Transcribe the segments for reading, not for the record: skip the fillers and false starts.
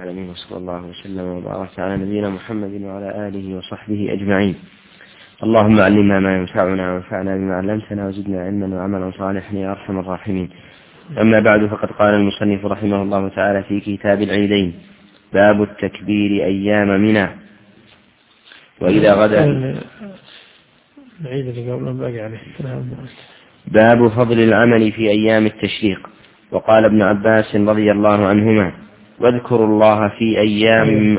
العالمين، وصلى الله وسلم وبارك على نبينا محمد وعلى آله وصحبه أجمعين. اللهم علمنا ما ينفعنا وانفعنا بما علمتنا وزدنا علما وعملا صالحا يا أرحم الراحمين. أما بعد، فقد قال المصنف رحمه الله تعالى في كتاب العيدين: باب التكبير أيام منى. وإذا غدا العيد اللي قبل باقي عليه باب فضل العمل في أيام التشريق. وقال ابن عباس رضي الله عنهما: واذكروا الله في أيام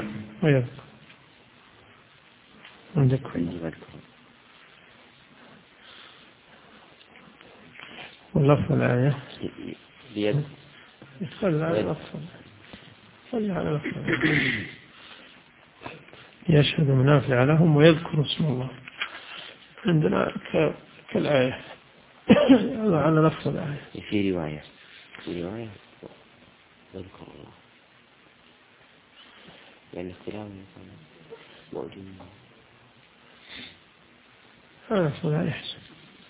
واللفظ الآية يشهد منافع لهم ويذكر اسم الله. عندنا كالآية على لفظ الآية. في رواية واذكر الله، يعني اختلاف موجود. هذا فلا يحسن.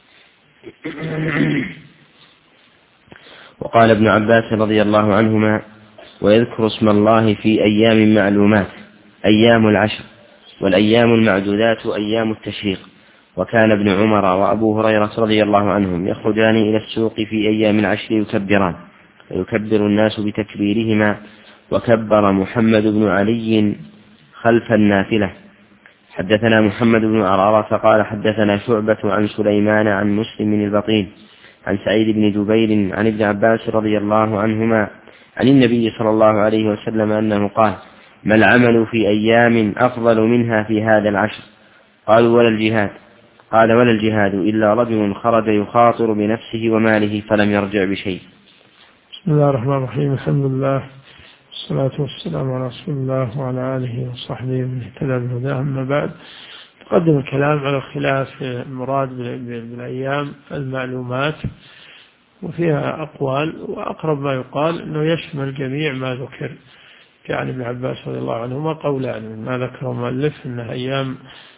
وقال ابن عباس رضي الله عنهما: ويذكر اسم الله في أيام معلومات، أيام العشر، والأيام المعدودات أيام التشريق. وكان ابن عمر وأبو هريرة رضي الله عنهم يخرجان إلى السوق في أيام العشر يكبران، فيكبر الناس بتكبيرهما. وكبر محمد بن علي خلف النافلة. حدثنا محمد بن عرارة قال حدثنا شعبة عن سليمان عن مسلم البطين عن سعيد بن جبير عن ابن عباس رضي الله عنهما عن النبي صلى الله عليه وسلم أنه قال: ما العمل في أيام أفضل منها في هذا العشر؟ قالوا: ولا الجهاد؟ قال: ولا الجهاد إلا رجل خرج يخاطر بنفسه وماله فلم يرجع بشيء. بسم الله الرحمن الرحيم. الحمد لله والصلاة والسلام على رسول الله وعلى آله وصحبه من اهتدى بهداه. أما بعد، تقدم الكلام على خلاف المراد بالأيام المعلومات، وفيها أقوال، وأقرب ما يقال أنه يشمل جميع ما ذكر. يعني ابن عباس رضي الله عنهما قولان: ما ذكر المؤلف أنها أيام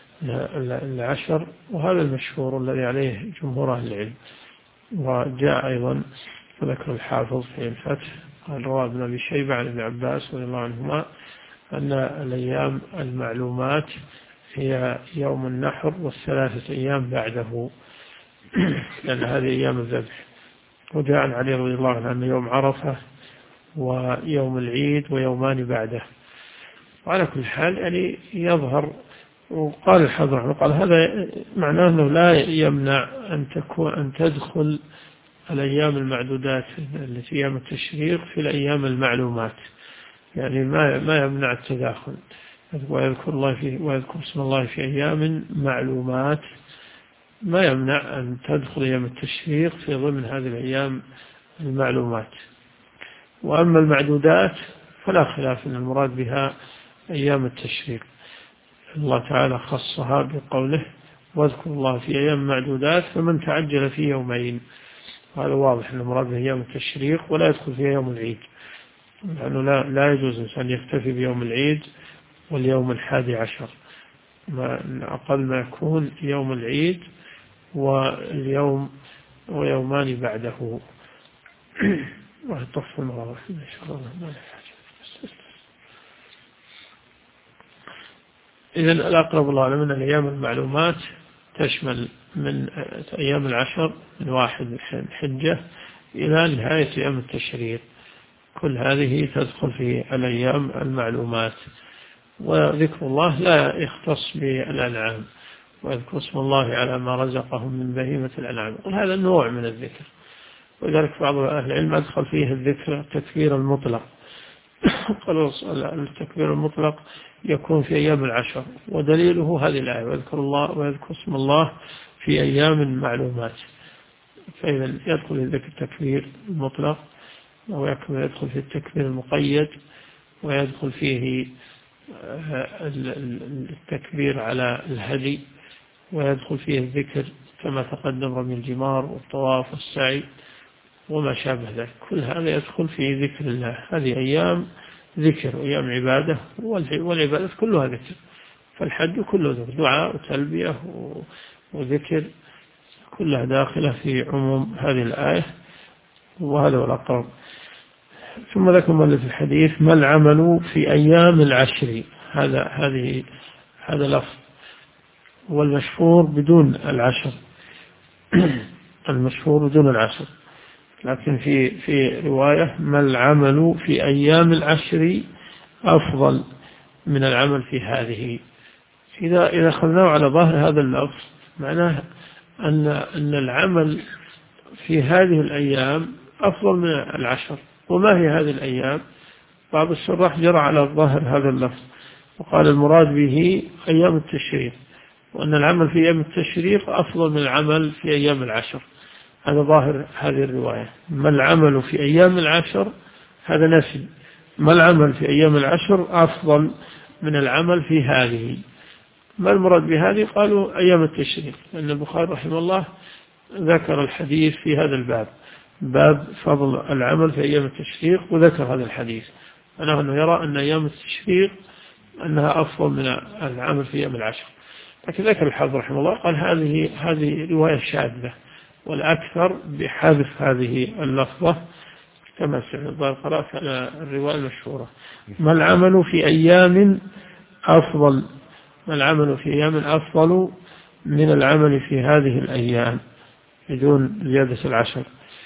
العشر، وهذا المشهور الذي عليه جمهور أهل العلم. وجاء أيضا وذكر الحافظ في الفتح قال: رواه ابن أبي شيبة عن ابن عباس رضي الله عنهما أن الأيام المعلومات هي يوم النحر والثلاثة أيام بعده، لأن هذه أيام الذبح. وجاء عن علي رضي الله عنه أن يوم عرفة ويوم العيد ويومان بعده. وعلى كل حال يعني يظهر، وقال الحافظ قال هذا معناه أنه لا يمنع أن تدخل الأيام المعدودات التي أيام التشريق في الأيام المعلومات، يعني ما يمنع التداخل. ويذكر اسم الله في أيام معلومات، ما يمنع أن تدخل أيام التشريق في ضمن هذه الأيام المعلومات. وأما المعدودات فلا خلاف أن المراد بها أيام التشريق. الله تعالى خصها بقوله: واذكر الله في أيام معدودات فمن تعجل في يومين. هذا واضح أن المراد بأيام التشريق، ولا يدخل فيها يوم العيد، لأنه لا يجوز الإنسان يكتفي بيوم العيد واليوم 11، أقل ما يكون يوم العيد واليوم ويومان بعده. وهطف المرض إن شاء الله. إذن الأقرب الله أعلم أن الأيام المعلومات تشمل من أيام العشر من 1 الحجة إلى نهاية أيام التشريق، كل هذه تدخل في الأيام المعلومات. وذكر الله لا يختص بالأنعام، ويذكر اسم الله على ما رزقهم من بهيمة الأنعام، وهذا نوع من الذكر. ولذلك بعض أهل العلم أدخل فيه الذكر التكبير المطلق. قالوا التكبير المطلق يكون في أيام العشر، ودليله هذه الآية: ويذكر اسم الله في أيام معلومات. فإذا يدخل الذكر التكبير المطلق، ويدخل في التكبير المقيد، ويدخل فيه التكبير على الهدي، ويدخل فيه الذكر كما تقدم رمي الجمار والطواف والسعي وما شابه ذلك. كل هذا يدخل في ذكر الله. هذه أيام ذكر، أيام عبادة، والعبادة كلها ذكر. فالحج كله ذكر، دعاء وتلبية وذكر، كلها داخلة في عموم هذه الآية، وهذا هو الأقرب. ثم ذكر مؤلف الحديث: ما العمل في أيام العشر. هذا لفظ، والمشهور بدون العشر. المشهور بدون العشر، لكن في رواية: ما العمل في أيام العشر أفضل من العمل في هذه. إذا أخذناه على ظاهر هذا اللفظ معناه أن العمل في هذه الأيام أفضل من العشر. وما هي هذه الأيام؟ بعض الشراح جرى على ظاهر هذا اللفظ وقال المراد به أيام التشريق، وأن العمل في أيام التشريق أفضل من العمل في أيام العشر. هذا ظاهر هذه الرواية. ما العمل في أيام العشر هذا نفي. ما العمل في أيام العشر أفضل من العمل في هذه. ما المراد بهذه؟ قالوا أيام التشريق، لأن البخاري رحمه الله ذكر الحديث في هذا الباب، باب فضل العمل في أيام التشريق، وذكر هذا الحديث أنه يرى أن أيام التشريق أنها أفضل من العمل في أيام العشر. لكن ذكر الحافظ رحمه الله قال هذه رواية شاذة، والأكثر بحذف هذه اللفظة كما قرأت على الرواية المشهورة: ما العمل في أيام أفضل، ما العمل في أيام أفضل من العمل في هذه الأيام بدون زيادة العشر،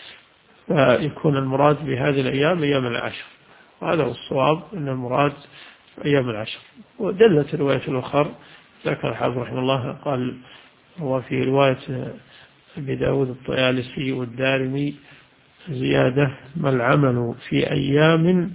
فيكون المراد بهذه الأيام أيام العشر. وهذا هو الصواب، أن المراد أيام العشر. ودلت الرواية الأخرى ذكر الحافظ رحمه الله قال هو في رواية أبي داود الطيالسي والدارمي زيادة: ما العمل في أيام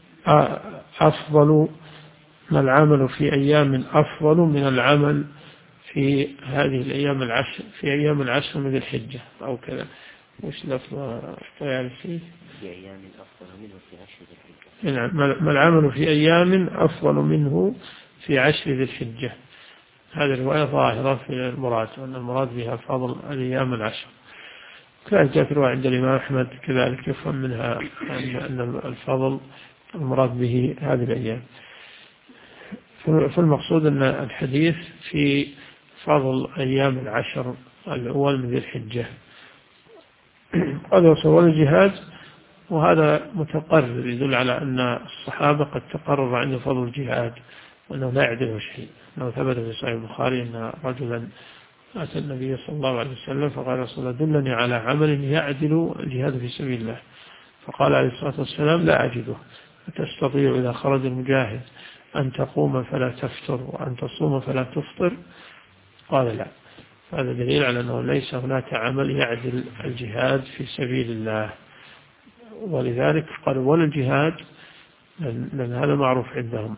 أفضل، ما العمل في أيام أفضل من العمل في هذه الأيام العشر، في أيام العشر من الحجة أو كذا. وش لفظ الطيالسي؟ في أيام أفضل منه في عشر ذي الحجة. ما العمل في أيام أفضل منه في عشر ذي الحجة. هذه الرواية ظاهرة في المراد، وأن المراد بها فضل الأيام العشر. كذلك جاءت رواية عند الإمام أحمد كذلك يفهم منها أن الفضل المراد به هذه الأيام. فالمقصود أن الحديث في فضل أيام العشر الأول من ذي الحجة. هذا وصول الجهاد، وهذا متقرر يدل على أن الصحابة قد تقرر عنده فضل الجهاد وأنه لا يعدله شيء. أنه ثبت في صحيح البخاري أن رجلا أتى النبي صلى الله عليه وسلم فقال: رسول الله دلني على عمل يعدل الجهاد في سبيل الله. فقال عليه الصلاة والسلام: لا أجده. فتستطيع إذا خرج المجاهد أن تقوم فلا تفتر وأن تصوم فلا تفطر؟ قال: لا. هذا دليل على أنه ليس هناك عمل يعدل الجهاد في سبيل الله. ولذلك قال: ولا الجهاد، لأن هذا معروف عندهم،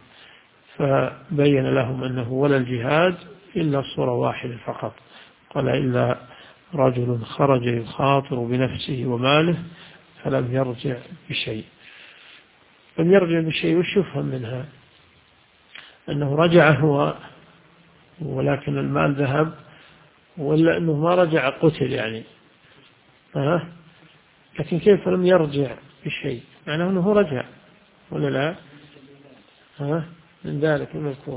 فبين لهم أنه ولا الجهاد إلا صورة واحدة فقط. قال: إلا رجل خرج يخاطر بنفسه وماله فلم يرجع بشيء. لم يرجع بشيء، وش يفهم منها؟ أنه رجع هو ولكن المال ذهب، ولا أنه ما رجع قتل يعني. لكن كيف لم يرجع بشيء؟ معناه أنه رجع ولا لا؟ من ذلك المذكور.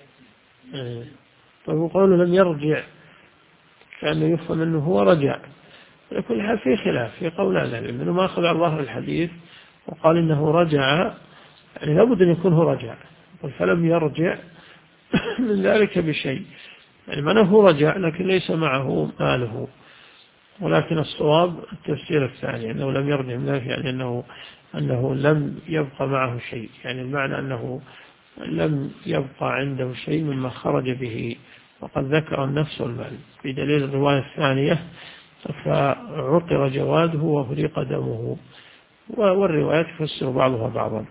طيب وقوله لم يرجع كأنه يفهم أنه هو رجع. لكل حال في خلاف في قولان العلم، أنه ما أخذ على ظاهر الحديث وقال إنه رجع، يعني لابد أن يكون هو رجع، فلم يرجع من ذلك بشيء، يعني ما أنه رجع لكن ليس معه ماله. ولكن الصواب التفسير الثاني، أنه لم يرجع من ذلك، يعني أنه لم يبقى معه شيء، يعني المعنى أنه لم يبقى عنده شيء مما خرج به، وقد ذكر النفس والمال بدليل الرواية الثانية: فعقر جواده وفريق دمه. والروايات تفسر بعضها بعضا.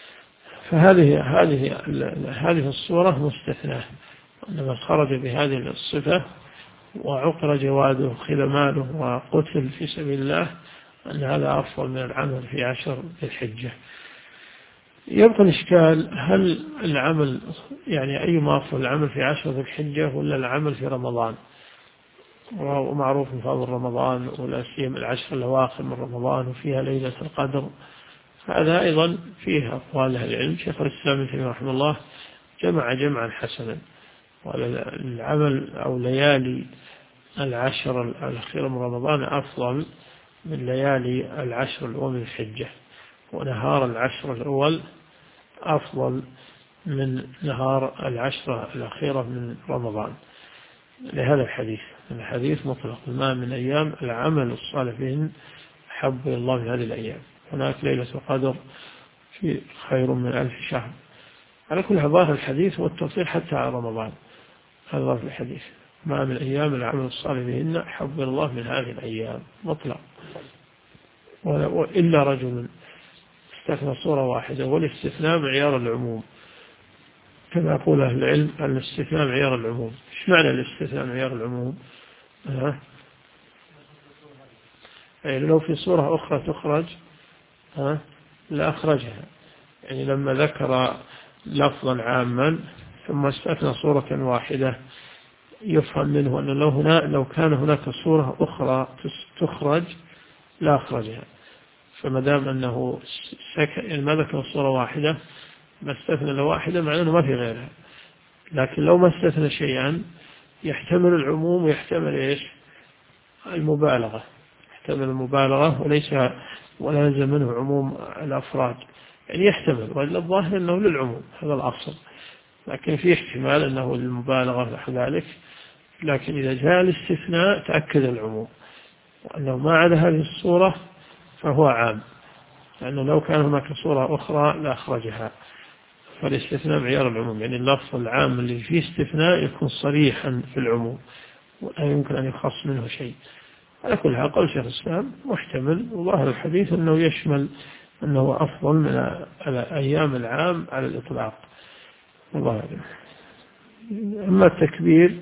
فهذه الصورة مستثناة، أنما خرج بهذه الصفة وعقر جواده خذ ماله وقتل في سبيل الله، أن هذا أفضل من العمل في عشر ذي الحجة. يبقى الإشكال: هل العمل يعني أيما أفضل، العمل في عشر ذي الحجة ولا العمل في رمضان؟ ومعروف فضل رمضان ولا سيما العشر الأواخر من رمضان وفيها ليلة القدر. هذا أيضا فيها أقوال أهل العلم. شيخ الإسلام ابن تيمية رحمه الله جمع جمعا حسنا، والعمل أو ليالي العشر الأخيرة من رمضان أفضل من ليالي العشر الأول من الحجة. ونهار العشر الأول أفضل من نهار العشرة الأخيرة من رمضان، لهذا الحديث مطلق: ما من أيام العمل الصالح فيهن أحب إلى الله من هذه الأيام، هناك ليلة القدر في خير من 1000 شهر. على كل ظاهر الحديث والتفصيل حتى على رمضان، هذا ظاهر الحديث: ما من أيام العمل الصالح فيهن أحب إلى الله من هذه الأيام، مطلق. إلا رجل استثنى صورة واحدة، والاستثناء معيار العموم، كما يقول أهل العلم الاستثناء معيار العموم. إيش معنى الاستثناء معيار العموم؟ يعني لو في صورة أخرى تخرج لا أخرجها، يعني لما ذكر لفظا عاما ثم استثنى صورة واحدة يفهم منه أن لو كان هناك صورة أخرى تخرج لا أخرجها. فما دام أنه يعني ما ذكر صورة واحدة ما استثنى لواحدة معناه أنه ما في غيرها. لكن لو ما استثنى شيئا يحتمل العموم ويحتمل إيش؟ المبالغة، يحتمل المبالغة ولا يلزم منه عموم الأفراد، يعني يحتمل، وإلا الظاهر أنه للعموم، هذا الأصل. لكن في احتمال أنه للمبالغة نحو ذلك. لكن إذا جاء الاستثناء تأكد العموم، وأنه ما عدا هذه الصورة فهو عام، لأنه لو كان هناك صورة أخرى لأخرجها. فالاستثناء معيار العموم، يعني اللفظ العام اللي فيه استثناء يكون صريحا في العموم ولا يمكن أن يخص منه شيء. على كل حال قول شيخ الإسلام محتمل، وظاهر الحديث أنه يشمل أنه أفضل من أيام العام على الإطلاق. الله. أما التكبير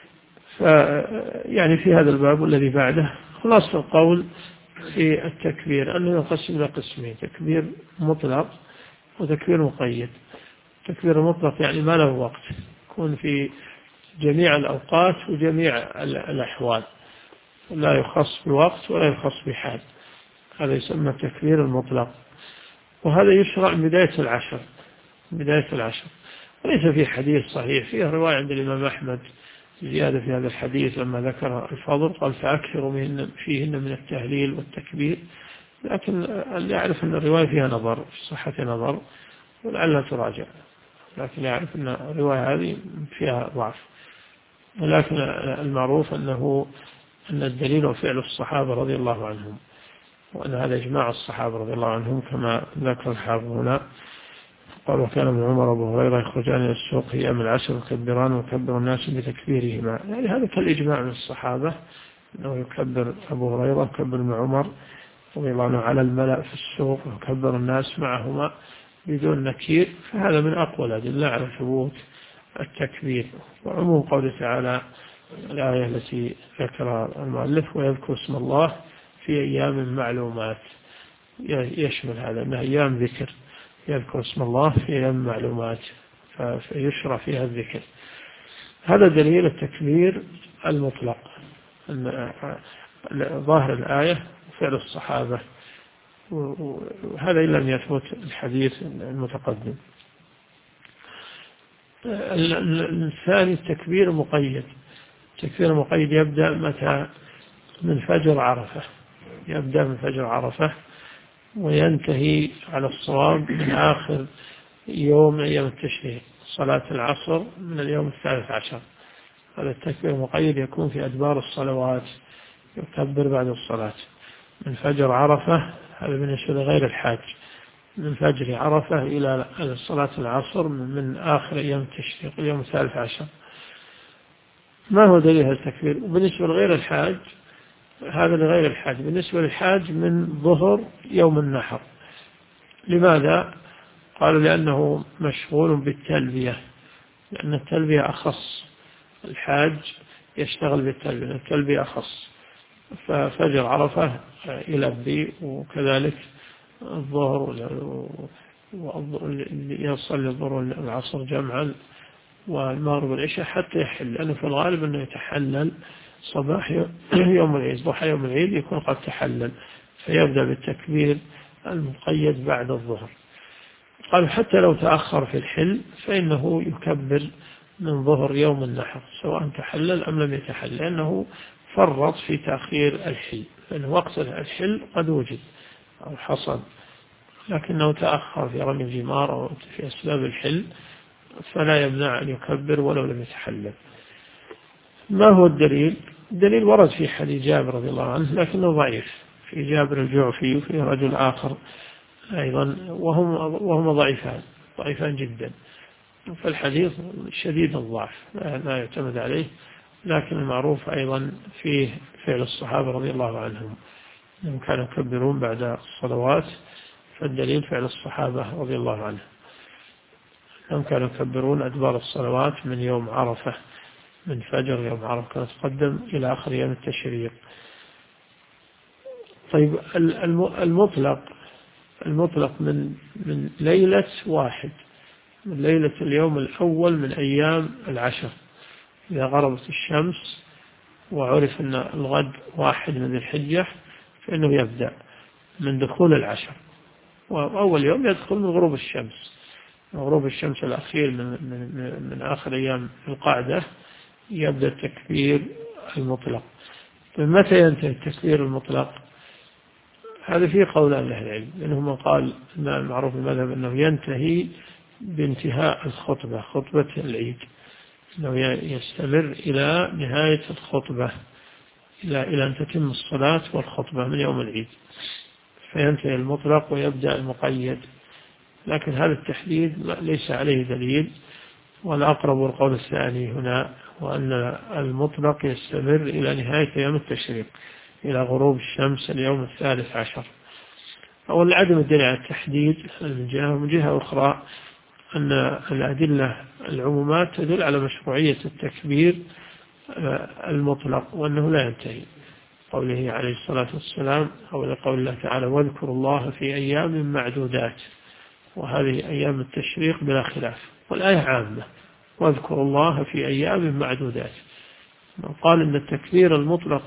يعني في هذا الباب والذي بعده خلاص القول في التكبير أنه ينقسم إلى قسمين: تكبير مطلق وتكبير مقيد. تكبير المطلق يعني ما له وقت، يكون في جميع الأوقات وجميع الأحوال، لا يخص بوقت ولا يخص بحال، هذا يسمى التكبير المطلق. وهذا يشرع من بداية العشر. وليس في حديث صحيح، فيه رواية عند الإمام أحمد زيادة في هذا الحديث لما ذكر الفضل قال: فأكثروا فيهن من التهليل والتكبير. لكن اللي يعرف أن الرواية فيها نظر، في صحة نظر، ولعلها تراجع، لكن يعرف أن الرواية هذه فيها ضعف. ولكن المعروف أن الدليل هو فعل الصحابة رضي الله عنهم، وأن هذا إجماع الصحابة رضي الله عنهم كما ذكر الحافظ هنا. قال: وكان ابن عمر وابو هريرة يخرجان إلى السوق أيام العشر يكبران ويكبر الناس بتكبيرهما. يعني هذا كالإجماع من الصحابة أنه يكبر أبو هريرة ويكبر ابن عمر رضي الله عنه على الملأ في السوق ويكبر الناس معهما بدون نكير. فهذا من أقوى الأدلة على ثبوت التكبير. وعموم قوله تعالى الآية التي ذكرها المؤلف: ويذكر اسم الله في أيام معلومات، يشمل هذا أنها أيام ذكر، يذكر اسم الله في أيام معلومات فيشرع فيها الذكر. هذا دليل التكبير المطلق، ظاهر الآية وفعل الصحابة، وهذا إن لم يثبت الحديث المتقدم. الثاني التكبير المقيد. التكبير المقيد يبدأ متى؟ من فجر عرفة، يبدأ من فجر عرفة وينتهي على الصواب من آخر يوم أيام التشريق، صلاة العصر من اليوم 13. هذا التكبير المقيد يكون في أدبار الصلوات، يكبر بعد الصلاة. من فجر عرفة، هذا بالنسبة لغير الحاج، من فجر عرفة إلى صلاة العصر من آخر أيام التشريق اليوم 13. ما هو دليل هذا التكبير؟ بالنسبة لغير الحاج هذا لغير الحاج. بالنسبة للحاج من ظهر يوم النحر. لماذا؟ قالوا لأنه مشغول بالتلبية، لأن التلبية أخص، الحاج يشتغل بالتلبية، التلبية أخص. ففجر عرفة يلبي، وكذلك الظهر يصلي الظهر والعصر جمعا، والمغرب والعشاء حتى يحل، لأنه في الغالب أنه يتحلل صباح يوم العيد، ضحى يوم العيد يكون قد تحلل، فيبدأ بالتكبير المقيد بعد الظهر. قالوا حتى لو تأخر في الحل فإنه يكبر من ظهر يوم النحر سواء تحلل أم لم يتحلل، لأنه فرط في تأخير الحل، لأن وقت الحل قد وجد أو حصل لكنه تأخر في رمي الجمار أو في أسباب الحل، فلا يمنع أن يكبر ولو لم يتحلل. ما هو الدليل؟ الدليل ورد في حديث جابر رضي الله عنه لكنه ضعيف، في جابر الجعفي وفي رجل آخر أيضا وهم ضعيفان جدا، فالحديث شديد الضعف لا يعتمد عليه. لكن المعروف أيضا فيه فعل الصحابة رضي الله عنهم، إنهم كانوا يكبرون بعد الصلوات، فالدليل فعل الصحابة رضي الله عنهم، هم كانوا يكبرون أدبار الصلوات من يوم عرفة، من فجر يوم عرفة كانت تقدم إلى آخر أيام التشريق. طيب المطلق من ليلة واحد، من ليلة اليوم الأول من أيام العشر، إذا غربت الشمس وعرف أن الغد 1 من ذي الحجة فإنه يبدأ من دخول العشر، وأول يوم يدخل من غروب الشمس، غروب الشمس الأخير من آخر أيام القعدة يبدأ التكبير المطلق. متى ينتهي التكبير المطلق؟ هذا فيه قولان لأهل العلم، منهم من قال أن المعروف المذهب أنه ينتهي بانتهاء الخطبة، خطبة العيد، أنه يستمر إلى نهاية الخطبة، إلى أن تتم الصلاة والخطبة من يوم العيد، فينتهي المطلق ويبدأ المقيد. لكن هذا التحديد ليس عليه دليل، والأقرب القول الثاني هنا، وأن المطلق يستمر إلى نهاية أيام التشريق، إلى غروب الشمس اليوم 13. أولا عدم الدليل على التحديد من جهة، ومن جهة أخرى أن الأدلة العمومات تدل على مشروعية التكبير المطلق، وأنه لا ينتهي، قوله عليه الصلاة والسلام أو لقول الله تعالى واذكروا الله في أيام معدودات، وهذه أيام التشريق بلا خلاف، والآية عامة واذكروا الله في أيام معدودات. قال إن التكبير المطلق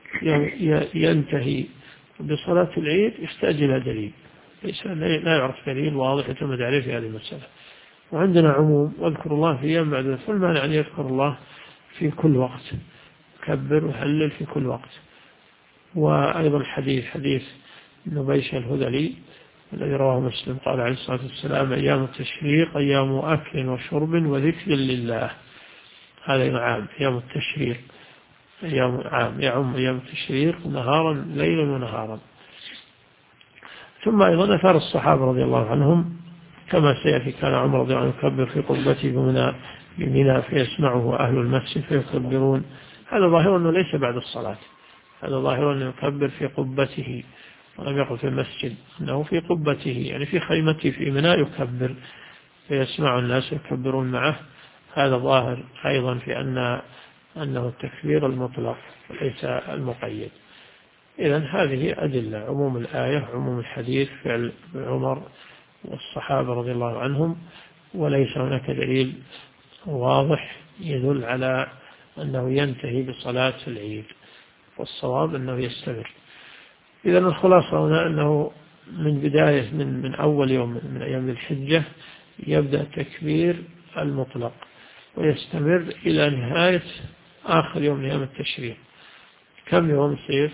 ينتهي بصلاة العيد يحتاج إلى دليل، لا يعرف دليل واضح يعتمد عليه في هذه المسألة. وعندنا عموم واذكروا الله في أيام معدودات، فالمعنى أن يذكر الله في كل وقت، كبر وهلل في كل وقت. وأيضا حديث نبيش الهذلي الذي رواه مسلم قال عليه الصلاة والسلام أيام التشريق أيام أكل وشرب وذكر لله. هذا عام، أيام التشريق أيام عام، يعم أيام التشريق نهارا ليلا ونهارا. ثم أيضا أثار الصحابة رضي الله عنهم كما سيأتي، كان عمر رضي الله عنه يكبر في قبته بمنى فيسمعه أهل المسجد فيكبرون. هذا ظاهر أنه ليس بعد الصلاة، هذا ظاهر أنه يكبر في قبته، ولم يقل في المسجد، أنه في قبته يعني في خيمته في منى يكبر فيسمع الناس يكبرون معه. هذا ظاهر أيضا في أنه التكبير المطلق وليس المقيد. إذن هذه أدلة، عموم الآية عموم الحديث فعل عمر والصحابة رضي الله عنهم، وليس هناك دليل واضح يدل على أنه ينتهي بصلاة العيد، والصواب أنه يستمر. إذن الخلاصة هنا أنه من بداية من أول يوم من أيام الحجة يبدأ التكبير المطلق ويستمر إلى نهاية آخر يوم من أيام التشريق. كم يوم يصير؟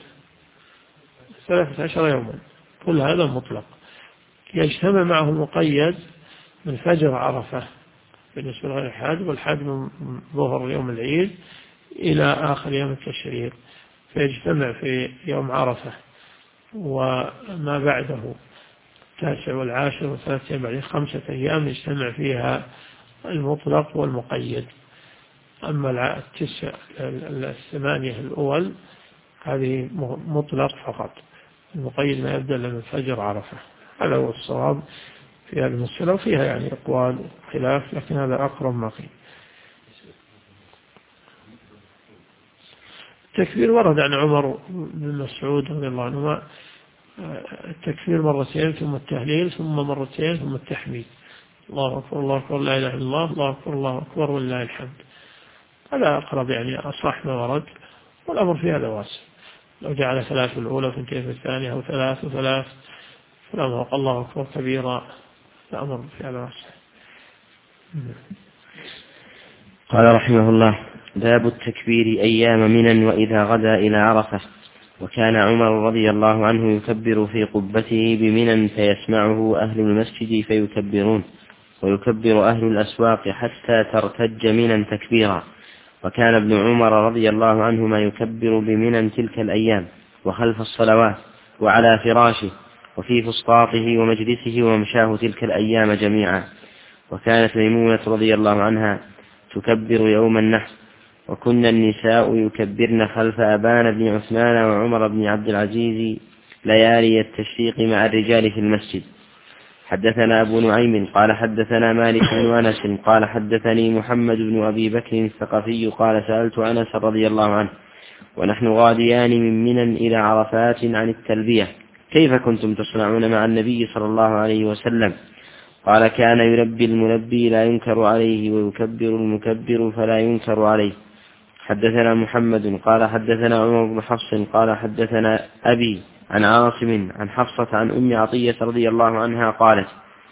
13 يوما، كل هذا مطلق. يجتمع معه المقيد من فجر عرفة بالنسبة لغير الحاج، والحاج من ظهر يوم العيد إلى آخر يوم التشريق، فيجتمع في يوم عرفة وما بعده 9 والعاشر و3 أيام، بعد 5 أيام يجتمع فيها المطلق والمقيد. أما 8 الأول هذه مطلق فقط، المقيد ما يبدأ من فجر عرفة. هذا هو الصواب في هذه المسألة، وفيها يعني أقوال وخلاف، لكن هذا أقرب ما فيه. التكبير ورد عن عمر بن مسعود رضي الله عنهما التكبير 2 ثم التهليل ثم 2 ثم التحميد، الله أكبر الله أكبر لا إله إلا الله الله أكبر الله أكبر ولله الحمد. هذا أقرب يعني أصح ما ورد، والأمر في هذا واسع. لو جعل 3 الأولى و2 في الثانية أو 3 و3 فالأمر الله أكبر كبيرا، الأمر في هذا واسع. قال رحمه الله باب التكبير أيام منى وإذا غدا إلى عرفة. وكان عمر رضي الله عنه يكبر في قبته بمنى فيسمعه أهل المسجد فيكبرون، ويكبر أهل الأسواق حتى ترتج منى تكبيرا. وكان ابن عمر رضي الله عنهما يكبر بمنى تلك الأيام وخلف الصلوات وعلى فراشه وفي فسطاطه ومجلسه وممشاه تلك الأيام جميعا. وكانت ميمونة رضي الله عنها تكبر يوم النحر، وكن النساء يكبرن خلف أبان بن عثمان وعمر بن عبد العزيز ليالي التشريق مع الرجال في المسجد. حدثنا أبو نعيم قال حدثنا مالك بن أنس قال حدثني محمد بن أبي بكر الثقفي قال سألت أنس رضي الله عنه ونحن غاديان من منى إلى عرفات عن التلبية كيف كنتم تصنعون مع النبي صلى الله عليه وسلم؟ قال كان يلبي الملبي لا ينكر عليه ويكبر المكبر فلا ينكر عليه. حدثنا محمد قال حدثنا عمر بن حفص قال حدثنا أبي عن عاصم عن حفصة عن أم عطية رضي الله عنها قالت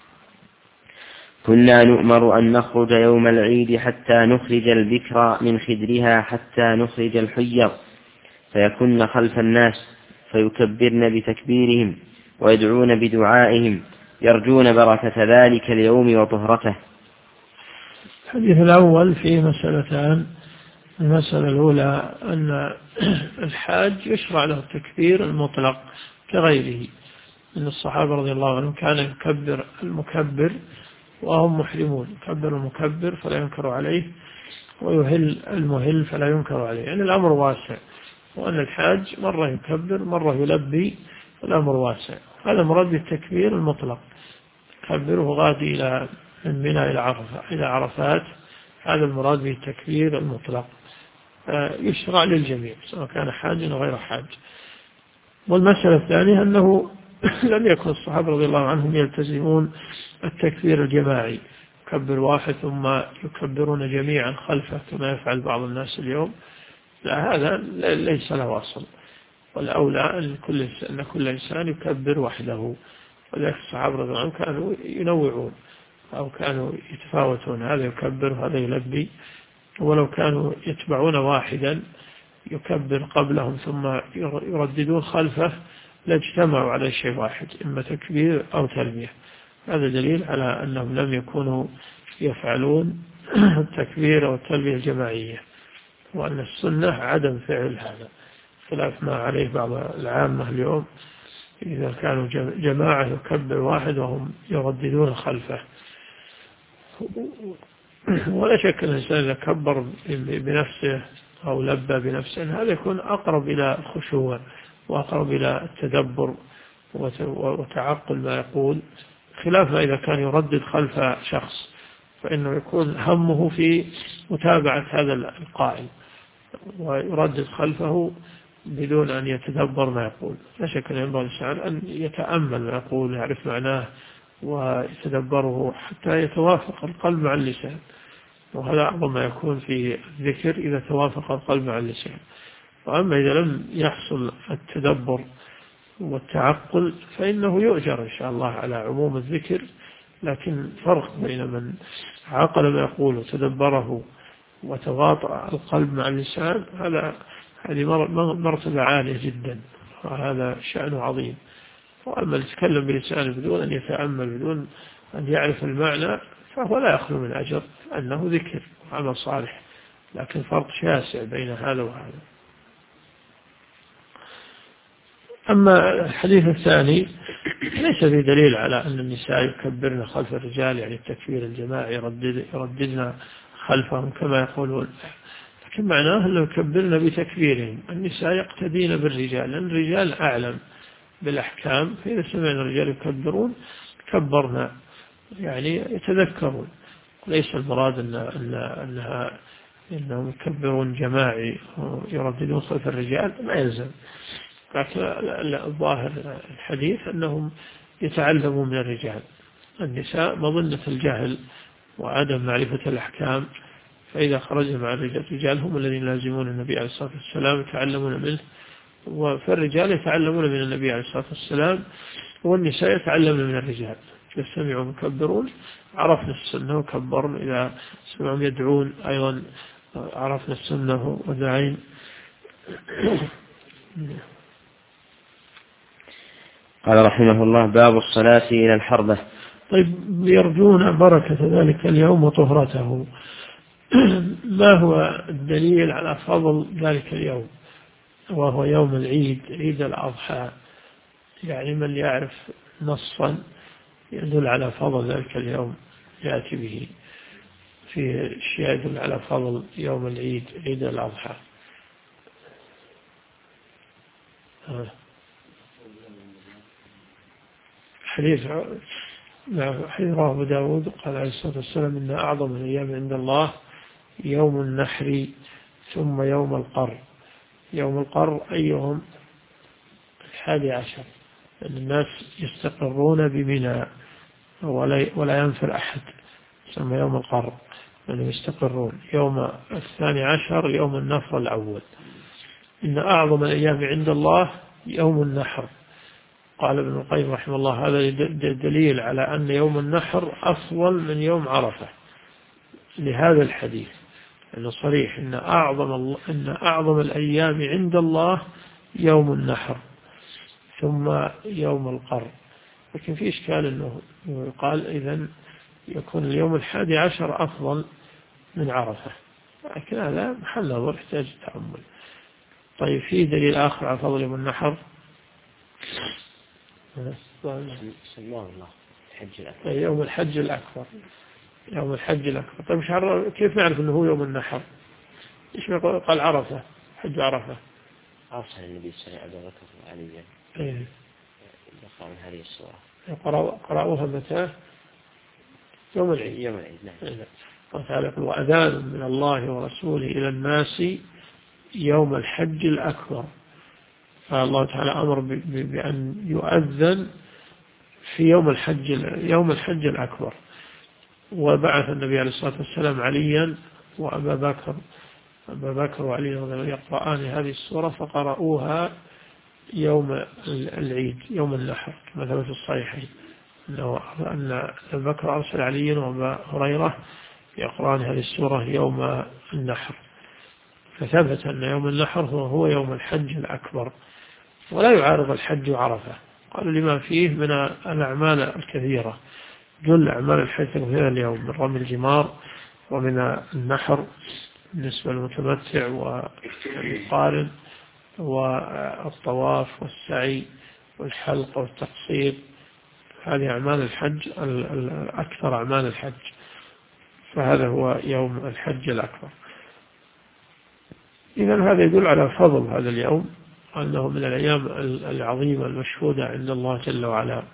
كنا نؤمر أن نخرج يوم العيد حتى نخرج البكر من خدرها حتى نخرج الحيض فيكن خلف الناس فيكبرن بتكبيرهم ويدعون بدعائهم يرجون بركة ذلك اليوم وطهرته. الحديث الأول فيه مسألتان. المسألة الأولى أن الحاج يشرع له التكبير المطلق كغيره، أن الصحابة رضي الله عنهم كان يكبر المكبر وهم محرمون، يكبر المكبر فلا ينكر عليه ويهل المهل فلا ينكر عليه، يعني الأمر واسع. وأن الحاج مرة يكبر مرة يلبي، الأمر واسع. هذا مراد بالتكبير المطلق، يكبره غادي إلى من منى إلى عرفات، هذا المراد بالتكبير المطلق، يشرع للجميع سواء كان حاج أو غير حاج. والمسألة الثانية أنه لم يكن الصحابة رضي الله عنهم يلتزمون التكبير الجماعي، يكبر واحد ثم يكبرون جميعا خلفه كما يفعل بعض الناس اليوم، لا، هذا ليس له أصل. والأولى أن كل إنسان يكبر وحده. ولذلك الصحابة رضي الله عنهم كانوا ينوعون أو كانوا يتفاوتون، هذا يكبر وهذا يلبي، ولو كانوا يتبعون واحدا يكبر قبلهم ثم يرددون خلفه لاجتمعوا على شيء واحد، إما تكبير أو تلبية. هذا دليل على أنهم لم يكونوا يفعلون التكبير أو التلبية الجماعية، وأن السنة عدم فعل هذا، خلاف ما عليه بعض العامة اليوم، إذا كانوا جماعة يكبر واحد وهم يرددون خلفه. ولا شك أن الإنسان إذا كبر بنفسه أو لبى بنفسه هذا يكون أقرب إلى الخشوع وأقرب إلى التدبر وتعقل ما يقول، خلاف ما إذا كان يردد خلف شخص فإنه يكون همه في متابعة هذا القائل ويردد خلفه بدون أن يتدبر ما يقول. لا شك أن ينبغي الإنسان أن يتأمل ما يقول، يعرف معناه ويتدبره حتى يتوافق القلب مع اللسان، وهذا أعظم ما يكون في الذكر إذا توافق القلب مع اللسان. وأما إذا لم يحصل التدبر والتعقل فإنه يؤجر إن شاء الله على عموم الذكر، لكن فرق بين من عقل ما يقول وتدبره وتواطأ القلب مع اللسان، هذه مرتبة عالية جدا، وهذا شأن عظيم. وأما يتكلم بلسانه بدون أن يتأمل بدون أن يعرف المعنى فهو لا يخلو من أجر أنه ذكر وعمل صالح، لكن فرق شاسع بين هذا وهذا. أما الحديث الثاني ليس في دليل على أن النساء يكبرن خلف الرجال، يعني التكبير الجماعي يرددن خلفهم كما يقولون، لكن معناه أنه يكبرن بتكبيرهم. النساء يقتدين بالرجال لأن الرجال أعلم بالأحكام، فإذا سمعنا الرجال يكبرون كبرنا، يعني يتذكرون. ليس المراد إنهم يكبرون جماعي ويرددون خلف الرجال، ما يلزم. لكن الظاهر الحديث أنهم يتعلمون من الرجال. النساء مظنة الجهل وعدم معرفة الأحكام، فإذا خرجنا مع الرجال هم الذين لازمون النبي عليه الصلاة والسلام يتعلمون منه، فالرجال يتعلمون من النبي عليه الصلاة والسلام، والنساء يتعلمون من الرجال. إذا سمعوا مكبرون عرفنا السنة وكبرنا، إذا سمعوا يدعون أيضا عرفنا السنة ودعين. قال رحمه الله: باب الصلاة إلى الحربة. طيب، يرجون بركة ذلك اليوم وطهرته. ما هو الدليل على فضل ذلك اليوم وهو يوم العيد، عيد الأضحى؟ يعني من يعرف نصا يدل على فضل ذلك اليوم يأتي به في شيء يدل على فضل يوم العيد، عيد الأضحى. حديث رواه أبو داود قال عليه الصلاة والسلام: إن أعظم الأيام عند الله يوم النحر ثم يوم القر. يوم القر أيهم 11، لأن الناس يستقرون بمنى ولا ينفر أحد، ثم يوم القر لأنهم يستقرون. يوم 12 يوم النفر الأول. إن أعظم الأيام عند الله يوم النحر. قال ابن القيم رحمه الله: هذا دليل على أن يوم النحر أفضل من يوم عرفة، لهذا الحديث أنه صريح إن أعظم الأيام عند الله يوم النحر ثم يوم القر. لكن في إشكال أنه يقال إذن يكون اليوم 11 أفضل من عرفة، لكن هذا محل نظر يحتاج تأمل. طيب، في دليل آخر على فضل يوم النحر؟ سماه الله الحج الأكبر. يوم الحج الأكبر. يوم الحج الأكبر. طيب، كيف نعرف أنه هو يوم النحر؟ إيش قال عرفة، حج عرفة. أرسل النبي صلى الله عليه وسلم عليا يقرأ من هذه السورة. قرأوها متى؟ يوم العيد. يوم العيد، نعم. وتعالى: وأذان من الله ورسوله إلى الناس يوم الحج الأكبر. فالله تعالى أمر بأن يؤذن في يوم الحج الأكبر. وبعث النبي عليه الصلاة والسلام عليا وأبا بكر وعلي رضي الله يقرآن هذه السورة، فقرأوها يوم العيد يوم النحر كما ثبت في الصحيحين أن أبا بكر أرسل عليا وأبا هريرة يقرآن هذه السورة يوم النحر، فثبت أن يوم النحر هو يوم الحج الأكبر، ولا يعارض الحج وعرفة. قالوا لما فيه من الأعمال الكثيرة، جل أعمال الحج في هذا اليوم من رمي الجمار ومن النحر بالنسبة للمتمتع والقارن والطواف والسعي والحلق والتقصير. هذه أعمال الحج الأكثر أعمال الحج، فهذا هو يوم الحج الأكبر. إذن هذا يدل على فضل هذا اليوم، أنه من الأيام العظيمة المشهودة عند الله جل وعلا.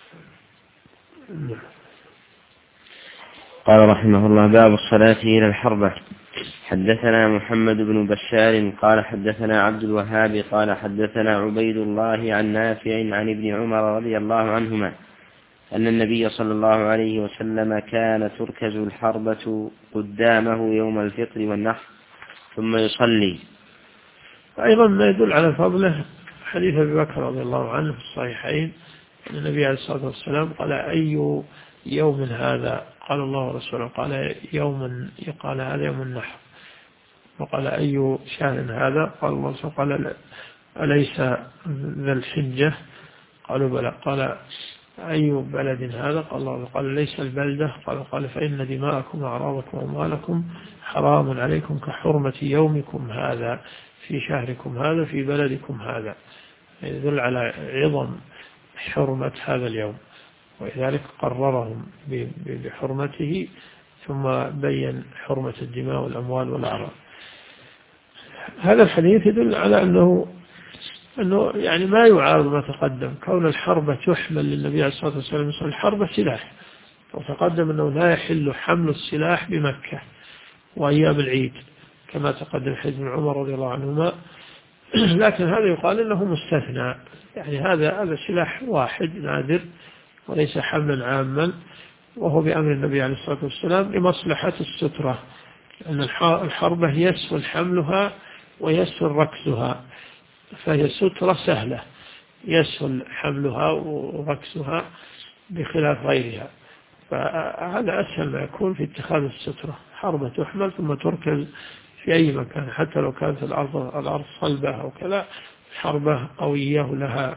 قال رحمه الله: باب الصلاة إلى الحربة. حدثنا محمد بن بشار قال حدثنا عبد الوهاب قال حدثنا عبيد الله عن نافع عن ابن عمر رضي الله عنهما أن النبي صلى الله عليه وسلم كان تركز الحربة قدامه يوم الفطر والنحر ثم يصلي. أيضا ما يدل على فضله حديث أبي بكر رضي الله عنه في الصحيحين أن النبي عليه الصلاة والسلام قال: أي يوم هذا؟ قال: الله ورسوله. قال: هذا يوم النحر. وقال: أي شهر هذا؟ قال: الله ورسوله. قال: أليس ذا الحجة؟ قالوا: بلى. قال: أي بلد هذا؟ قال: الله. قال: ليس البلدة. قال: فإن دماءكم وأعراضكم وأموالكم حرام عليكم كحرمة يومكم هذا في شهركم هذا في بلدكم هذا. يدل على عظم حرمة هذا اليوم، ولذلك قررهم بحرمته ثم بين حرمة الدماء والأموال والأعراض. هذا الحديث يدل على أنه يعني ما يعارض ما تقدم، كون الحربة تحمل للنبي عليه الصلاة والسلام. الحربة سلاح، وتقدم أنه لا يحل حمل السلاح بمكة وأيام العيد كما تقدم حديث ابن عمر رضي الله عنهما. لكن هذا يقال أنه مستثنى، يعني هذا سلاح واحد نادر وليس حملا عاما، وهو بأمر النبي عليه الصلاة والسلام لمصلحة السترة، أن الحربة يسهل حملها ويسهل ركزها، فهي سترة سهلة يسهل حملها وركزها بخلاف غيرها، فهذا أسهل ما يكون في اتخاذ السترة. حربة تحمل ثم تركز في أي مكان، حتى لو كانت الأرض صلبة أو كذا، حربة قوية ولها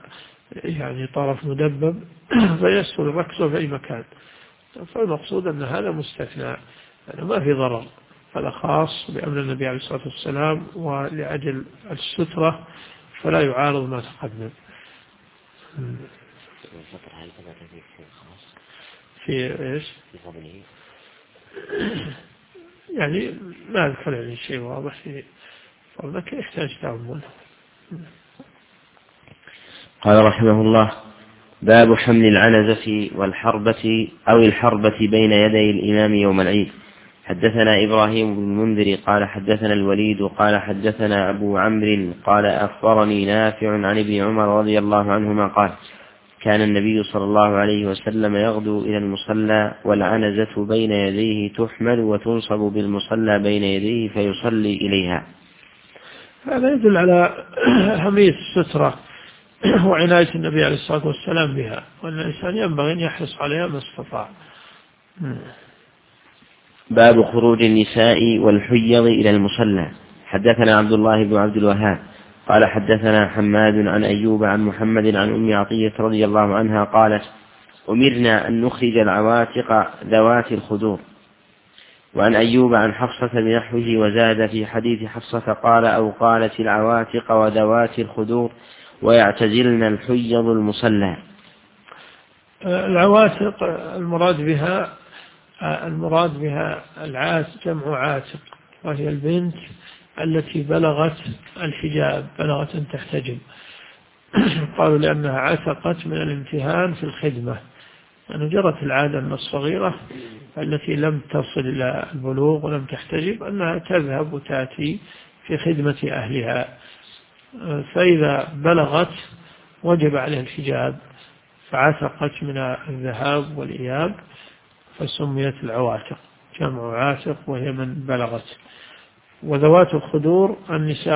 يعني طرف مدبب فيسهل ركزه في أي مكان. فالمقصود أن هذا مستثنى، يعني ما في ضرر، هذا خاص بأمر النبي عليه الصلاة والسلام ولأجل السترة، فلا يعارض ما تقدم. في إيش؟ في فضله يعني ما أذكر يعني شيء واضح في فضلك، يحتاج تأمل. قال رحمه الله: باب حمل العنزة والحربة أو الحربة بين يدي الإمام يوم العيد. حدثنا إبراهيم بن المنذر قال حدثنا الوليد قال حدثنا أبو عمرو قال أخبرني نافع عن ابن عمر رضي الله عنهما قال: كان النبي صلى الله عليه وسلم يغدو إلى المصلى والعنزة بين يديه تحمل وتنصب بالمصلى بين يديه فيصلي إليها. هذا يدل على أهمية السترة وعناية النبي عليه الصلاة والسلام بها، وأن الإنسان ينبغي أن يحرص عليها ما استطاع. باب خروج النساء والحيض إلى المصلى. حدثنا عبد الله بن عبد الوهاب قال حدثنا حماد عن أيوب عن محمد عن أم عطية رضي الله عنها قالت: أمرنا أن نخرج العواتق ذوات الخدور. وعن أيوب عن حفصة بنحوه وزاد في حديث حفصة قال: أو قالت العواتق وذوات الخدور ويعتزلن الحيض المصلى. العواتق المراد بها جمع عاتق، وهي البنت التي بلغت الحجاب، بلغت أن تحتجب. قالوا لأنها عتقت من الامتهان في الخدمة، أن جرت العادة أن الصغيرة التي لم تصل إلى البلوغ ولم تحتجب أنها تذهب وتأتي في خدمة أهلها، فإذا بلغت وجب عليها الحجاب فعتقت من الذهاب والإياب، فسميت العواتق، جمع عاتق وهي من بلغت. وذوات الخدور النساء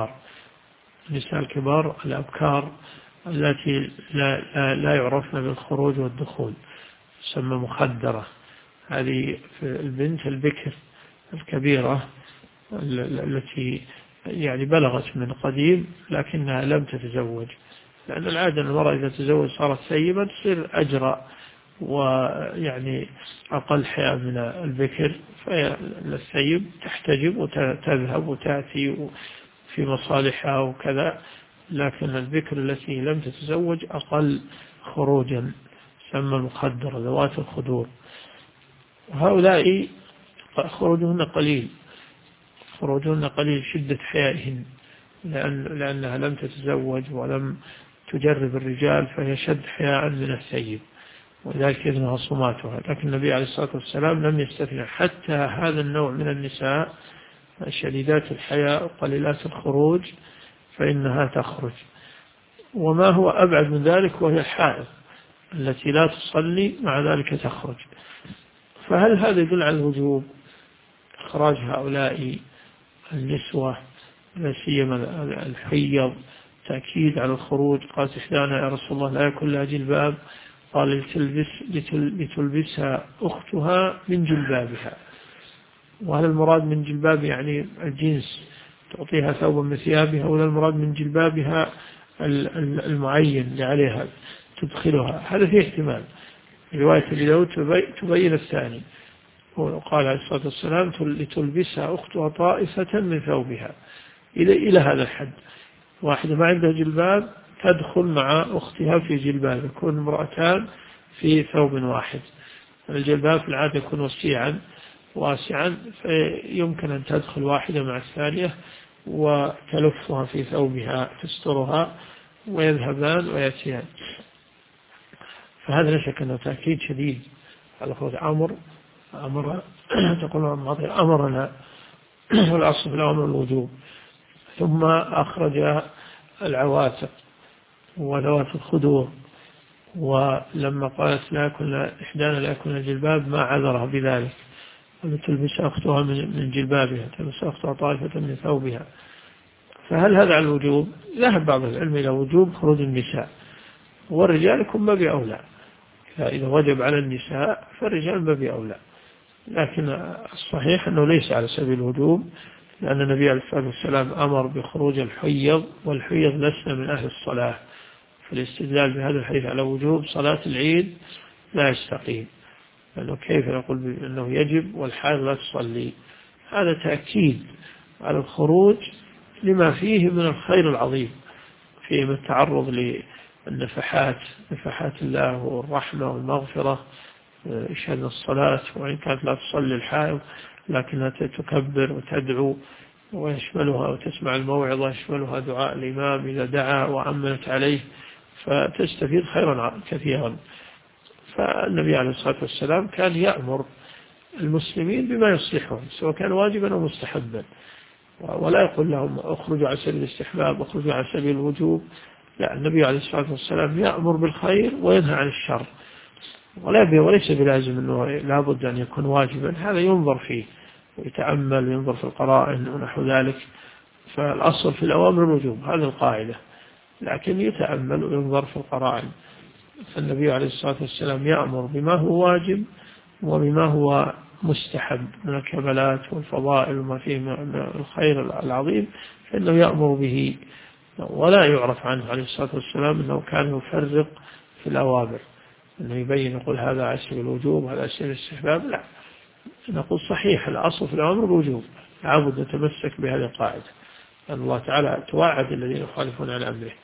الكبار الأبكار التي لا يعرفن بالخروج والدخول، تسمى مخدرة. هذه البنت البكر الكبيرة التي يعني بلغت من قديم لكنها لم تتزوج، لأن العادة المرأة إذا تزوج صارت سيبة تصير أجرأ ويعني أقل حياء من البكر، فالسيب تحتجب وتذهب وتأتي في مصالحها وكذا، لكن البكر التي لم تتزوج أقل خروجا، سمى المخدرة ذوات الخدور. وهؤلاء خروجهن قليل شدة حيائهن، لأنها لم تتزوج ولم تجرب الرجال، فهي شد حياء من السيب، ولذلك إذنها صماتها. لكن النبي عليه الصلاة والسلام لم يستثنى حتى هذا النوع من النساء شديدات الحياء قليلات الخروج، فإنها تخرج. وما هو أبعد من ذلك وهي الحائض التي لا تصلي مع ذلك تخرج. فهل هذا يدل على الوجوب إخراج هؤلاء النسوة لا سيما الحيض تأكيد على الخروج؟ قالت إحدانا: يا رسول الله لا يكون لها جلباب. قال: لتلبسها أختها من جلبابها. وهل المراد من جلباب يعني الجنس تعطيها ثوبا من ثيابها، ولا المراد من جلبابها المعين اللي عليها تدخلها؟ هذا فيه احتمال. رواية أبي داود تبين الثاني، وقال عليه الصلاة والسلام: لتلبسها أختها طائفة من ثوبها، إلى هذا الحد. واحدة ما عندها جلباب تدخل مع أختها في جلباب، يكون امرأتان في ثوب واحد. الجلباب في العادة يكون واسعا، فيمكن أن تدخل واحدة مع الثانية وتلفها في ثوبها تسترها ويذهبان ويأتيان. فهذا لا شك أنه تأكيد شديد على خروج. تقول أمرنا، والأصل في الأمر الوجوب. ثم أخرج العواتق وذوات الخدور، ولما قالت إحدانا لا يكون الجلباب ما عذرها بذلك، تلبس أختها من جلبابها، تلبس أختها طائفة من ثوبها. فهل هذا على الوجوب؟ ذهب بعض العلم إلى وجوب خروج النساء، والرجال يكون باب أولى. إذا وجب على النساء فالرجال باب أولى، لكن الصحيح أنه ليس على سبيل الوجوب، لأن النبي عليه الصلاة والسلام أمر بخروج الحيض، والحيض لسنا من أهل الصلاة، فالاستدلال بهذا الحديث على وجوب صلاة العيد لا يستقيم، لأنه كيف نقول أنه يجب والحال لا تصلي؟ هذا تأكيد على الخروج لما فيه من الخير العظيم، فيه من التعرض للنفحات، نفحات الله والرحمة والمغفرة، إشهاد الصلاة، وإن كانت لا تصلي الحائض لكنها تكبر وتدعو، ويشملها وتسمع الموعظة يشملها دعاء الإمام إذا دعا وأمنت عليه، فتستفيد خيرا كثيرا. فالنبي عليه الصلاة والسلام كان يأمر المسلمين بما يصلحهم سواء كان واجبا أو مستحبا، ولا يقول لهم اخرجوا على سبيل الاستحباب اخرجوا على سبيل الوجوب، لا، النبي عليه الصلاة والسلام يأمر بالخير وينهى عن الشر، وليس بلازم أنه لابد أن يكون واجبا، هذا ينظر فيه ويتأمل وينظر في القرائن ونحو ذلك. فالأصل في الأوامر الوجوب، هذه القاعدة، لكن يتأمل وينظر في القرائن. فالنبي عليه الصلاة والسلام يأمر بما هو واجب وبما هو مستحب من الكمالات والفضائل وما فيه من الخير العظيم، فإنه يأمر به، ولا يعرف عنه عليه الصلاة والسلام أنه كان يفرق في الأوامر، أنه يبين يقول هذا على سبيل الوجوب وهذا على سبيل الاستحباب، لا، نقول صحيح الأصل في الأمر الوجوب، لابد نتمسك بهذه القاعدة، أن الله تعالى توعد الذين يخالفون عن أمره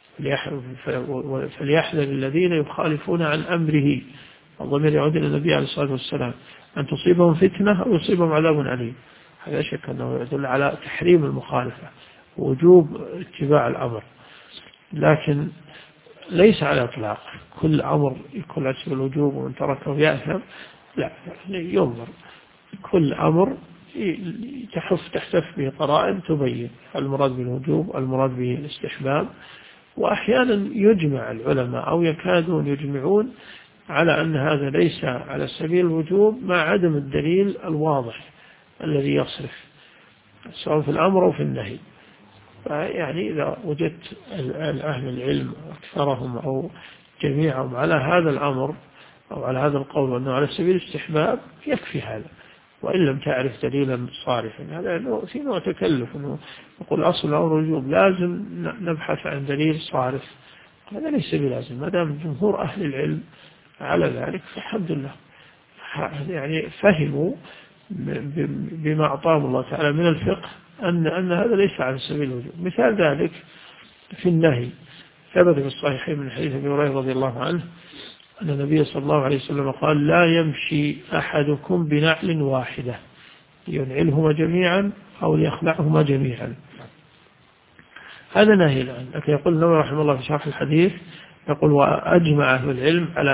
فليحذر الذين يخالفون عن أمره، الضمير يعود إلى النبي عليه الصلاة والسلام، أن تصيبهم فتنة أو يصيبهم عذاب أليم. هذا شك أنه يدل على تحريم المخالفة ووجوب اتباع الأمر، لكن ليس على إطلاق كل أمر يكون على سبيل الوجوب ومن تركه يأثم، لا، ينظر كل أمر تحتف به قرائن تبين المراد بالوجوب المراد به الاستحباب. وأحيانا يجمع العلماء أو يكادون يجمعون على أن هذا ليس على سبيل الوجوب مع عدم الدليل الواضح الذي يصرف سواء في الأمر أو في النهي. يعني إذا وجدت أهل العلم أكثرهم أو جميعهم على هذا الأمر أو على هذا القول أنه على سبيل الاستحباب يكفي هذا، وإن لم تعرف دليلا صارفا، هذا في نوع تكلف، أنه يقول أصل الأمر الوجوب لازم نبحث عن دليل صارف، هذا ليس بلازم، ما دام جمهور أهل العلم على ذلك فالحمد لله، يعني فهموا بما أعطاهم الله تعالى من الفقه أن هذا ليس على سبيل الوجوب. مثال ذلك في النهي، ثبت في الصحيحين من حديث أبي هريرة رضي الله عنه أن النبي صلى الله عليه وسلم قال لا يمشي أحدكم بنعل واحدة ينعلهما جميعا أو يخلعهما جميعا، هذا نهي الآن. لكن يقول النووي رحمه الله في شرح الحديث يقول وأجمع أهل العلم على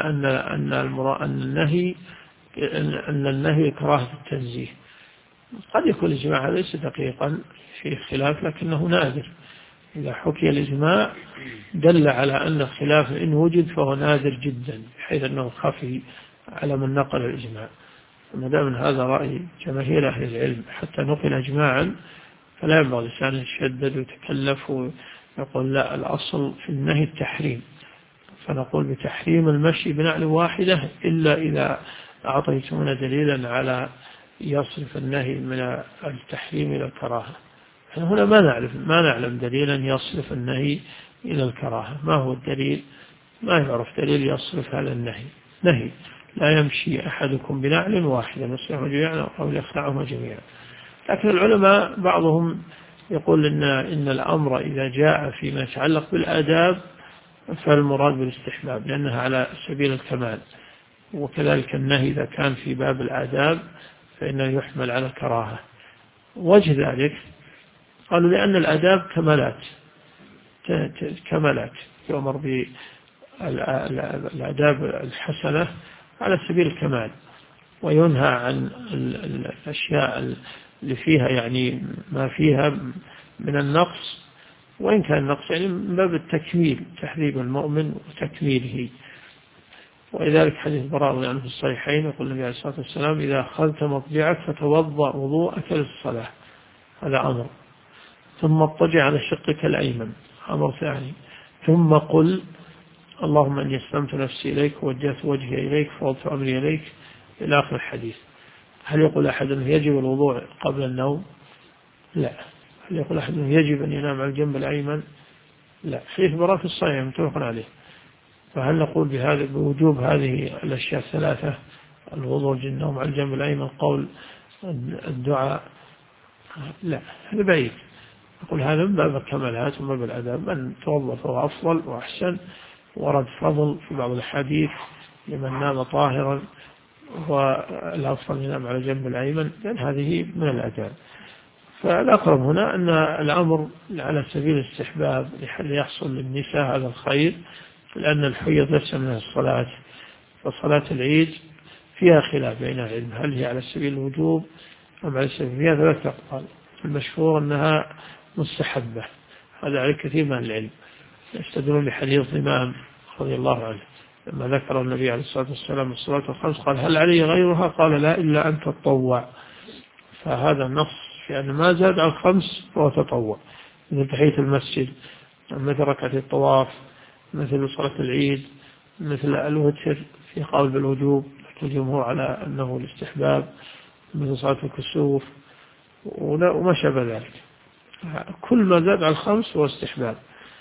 أن النهي كراهة التنزيه. قد يكون الإجماع هذا ليس دقيقا في خلاف لكنه نادر، إذا حكي الإجماع دل على أن الخلاف إن وجد فهو نادر جدا بحيث أنه خفي على من نقل الإجماع. وما دام هذا رأي جماهير أهل العلم حتى نقل إجماعا فلا ينبغي الإنسان يتشدد ويتكلف ويقول لا، الأصل في النهي التحريم، فنقول بتحريم المشي بنعل واحدة إلا إذا أعطيتمنا دليلا على يصرف النهي من التحريم إلى الكراهة. هنا ما نعلم دليلا يصرف النهي إلى الكراهة. ما هو الدليل؟ ما يعرف دليل يصرف هذا النهي. نهي لا يمشي أحدكم بنعل واحدة يصلحهما جميعا أو يخلعهما جميعا. لكن العلماء بعضهم يقول إن الأمر إذا جاء فيما يتعلق بالآداب فالمراد بالاستحباب لأنها على سبيل الكمال، وكذلك النهي إذا كان في باب الآداب فإنه يحمل على الكراهة. وجه ذلك قالوا لأن الآداب كمالات يؤمر بالآداب الحسنة على سبيل الكمال، وينهى عن الأشياء اللي فيها يعني ما فيها من النقص، وإن كان النقص يعني من باب التكميل، تحذيب المؤمن وتكميله. ولذلك حديث البراء رضي الله عنه في الصحيحين يقول النبي عليه الصلاة والسلام إذا أخذت مضجعك فتوضأ وضوءك للصلاة، هذا أمر، ثم اضطجع على شقك الأيمن، أمر ثاني، ثم قل اللهم أني أسلمت نفسي إليك ووجهت وجهي إليك فوضت أمري إليك إلى آخر الحديث. هل يقول أحد أنه يجب الوضوء قبل النوم؟ لا. هل يقول أحد أنه يجب أن ينام على الجنب الأيمن؟ لا، حديث براء في الصحيح متفق عليه. فهل نقول بوجوب هذه الأشياء الثلاثة، الوضوء، النوم على الجنب الأيمن، قول الدعاء؟ لا، هذا بعيد. نقول هذا من باب الكمالات ومن باب الأداب، من توضأ فهو أفضل وأحسن. ورد فضل في بعض الحديث لمن نام طاهرا والأفضل ينام على الجنب الأيمن، لأن هذه من الأداب. فالأقرب هنا أن الأمر على سبيل الاستحباب ليحصل للنساء هذا الخير، لأن الحيض ليس من الصلاة. فصلاة العيد فيها خلاف بين العلم، هل هي على سبيل الوجوب أم على سبيل، فيها ثلاثة أقوال. المشهور أنها مستحبة، هذا على كثير من العلم. يستدلون بحديث ضمام رضي الله عنه لما ذكر النبي عليه الصلاة والسلام الصلاة الخمس قال هل علي غيرها؟ قال لا، إلا أن تطوع. فهذا النص في أن ما زاد عن 5 فهو تطوع، مثل تحية المسجد، مثل ركعة الطواف، مثل صلاة العيد، مثل الوتر في قول بالوجوب الجمهور على أنه الاستحباب، مثل صلاة الكسوف وما شابه ذلك. كل ما زاد عن 5 هو استحباب.